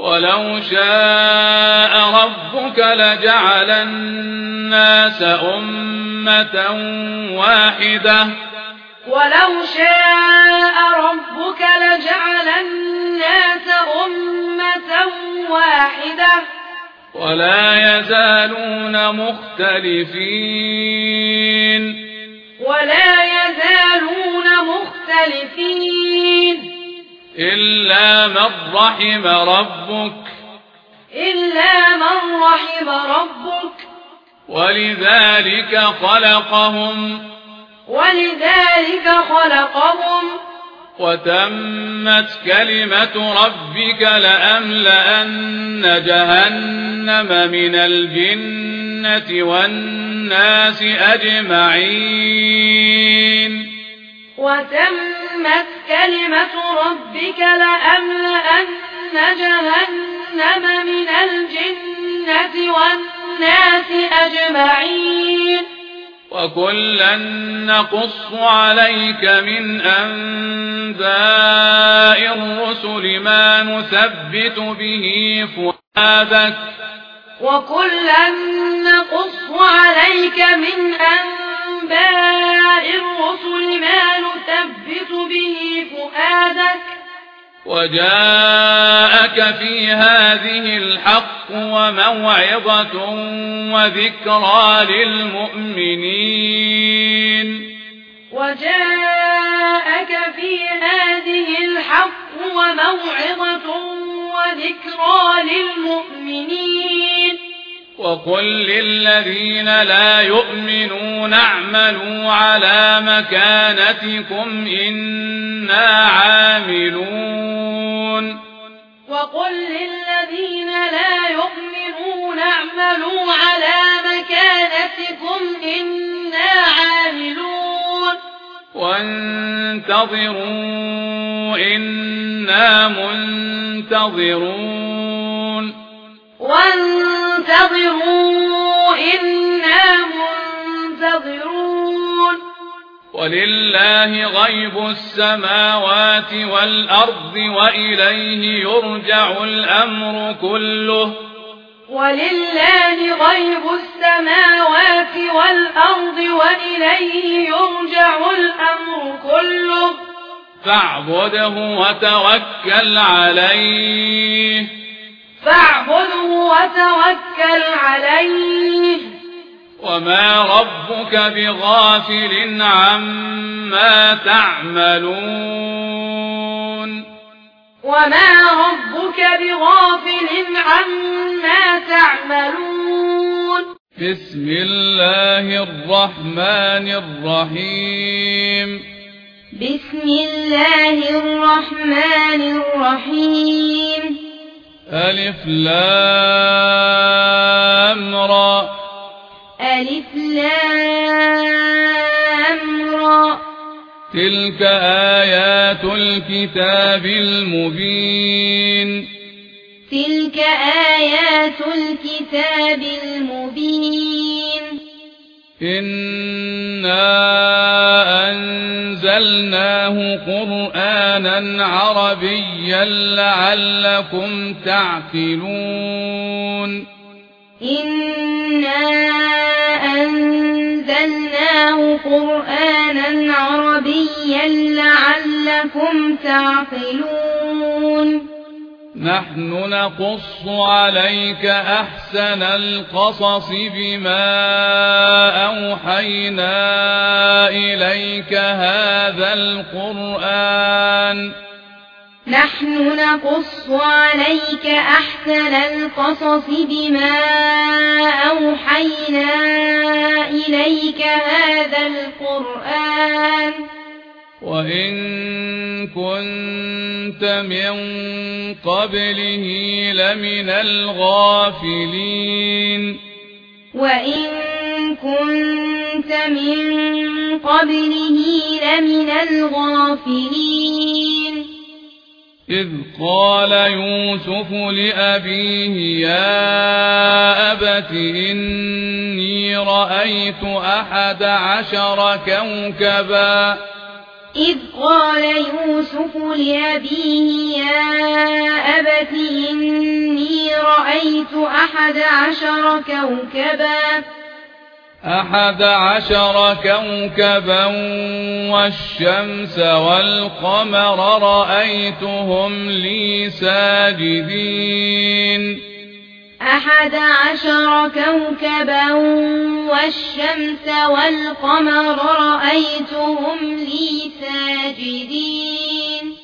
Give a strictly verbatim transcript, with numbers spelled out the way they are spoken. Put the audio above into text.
ولو شاء ربك لجعل الناس أمة واحدة ولو شاء ربك لجعل الناس أمة واحدة ولا يزالون مختلفين ولا يزالون مختلفين إلا من رحم ربك إلا من رحم ربك ولذلك خلقهم ولذلك خلقهم وتمت كلمة ربك لأملأن جهنم من الجنة والناس أجمعين وتمت كلمة ربك لأملأن جهنم من الجنة والناس أجمعين وكلا نقص عليك من أنباء الرسل ما نثبت به فؤادك وكلا نقص عليك من أنباء الرسل ما نثبت به فؤادك وجاءك في هذه الحق وموعظة وذكرى للمؤمنين وجاءك في هذه الحق وموعظة وذكرى للمؤمنين وقل للذين لا يؤمنون اعملوا على مكانتكم إنا عاملون وقل للذين لا يؤمنون اعملوا على مكانتكم إنا عاملون وانتظروا إنا منتظرون وانتظروا إنا منتظرون ولله غيب السماوات والأرض وإليه يرجع الأمر كله ولله غيب السماوات والأرض وإليه يرجع الأمر كله فاعبده وتوكل عليه فاعبده وتوكل عليه وما ربك بغافل عما تعملون وما ربك بغافل عما تعملون بسم الله الرحمن الرحيم بسم الله الرحمن الرحيم ألف لام را ألف لام را تلك آيات الكتاب المبين تلك آيات الكتاب المبين إنا أنزلناه قرآنا عربيا لعلكم تعقلون إنا أنزلناه قرآنا عربيا لعلكم تعقلون نحن نقص عليك أحسن القصص بما أوحينا إليك هذا القرآن نحن نقص عليك أحسن القصص بما أوحينا إليك هذا القرآن وإن كنت من قبله لمن الغافلين وإن كنت من قبله لمن الغافلين إذ قال يوسف لأبيه يا أبت إني رأيت أحد عشر كوكبا إذ قال يوسف لأبيه يا أبت إني رأيت أحد عشر كوكبا أحد عشر كوكبا والشمس والقمر رأيتهم لي ساجدين أحد عشر كوكبا والشمس والقمر رأيتهم لي ساجدين